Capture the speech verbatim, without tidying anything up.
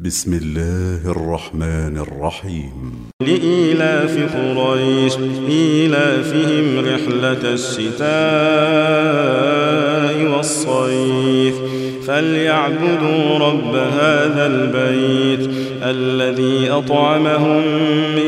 بسم الله الرحمن الرحيم. لإيلاف قريش إيلافهم رحلة الشتاء والصيف فليعبدوا رب هذا البيت الذي أطعمهم